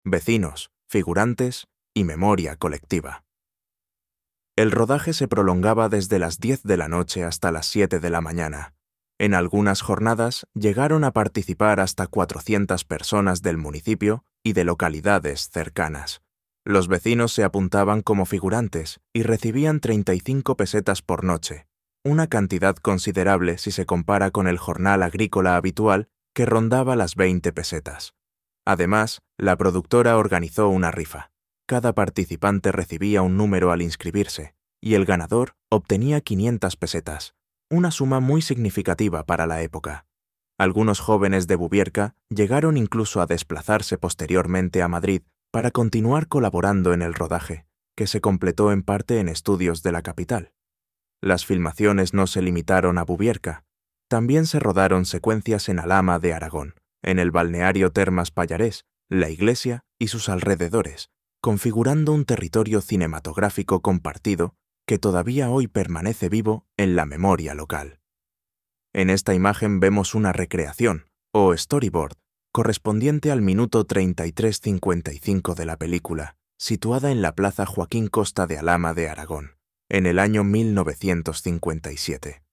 vecinos, figurantes y memoria colectiva. El rodaje se prolongaba desde las 10 de la noche hasta las 7 de la mañana. En algunas jornadas llegaron a participar hasta 400 personas del municipio y de localidades cercanas. Los vecinos se apuntaban como figurantes y recibían 35 pesetas por noche, una cantidad considerable si se compara con el jornal agrícola habitual que rondaba las 20 pesetas. Además, la productora organizó una rifa. Cada participante recibía un número al inscribirse, y el ganador obtenía 500 pesetas, una suma muy significativa para la época. Algunos jóvenes de Bubierca llegaron incluso a desplazarse posteriormente a Madrid para continuar colaborando en el rodaje, que se completó en parte en estudios de la capital. Las filmaciones no se limitaron a Bubierca. También se rodaron secuencias en Alhama de Aragón, en el balneario Termas Pallarés, la iglesia y sus alrededores, configurando un territorio cinematográfico compartido que todavía hoy permanece vivo en la memoria local. En esta imagen vemos una recreación, o storyboard, correspondiente al minuto 33:55 de la película, situada en la Plaza Joaquín Costa de Alhama de Aragón, en el año 1957.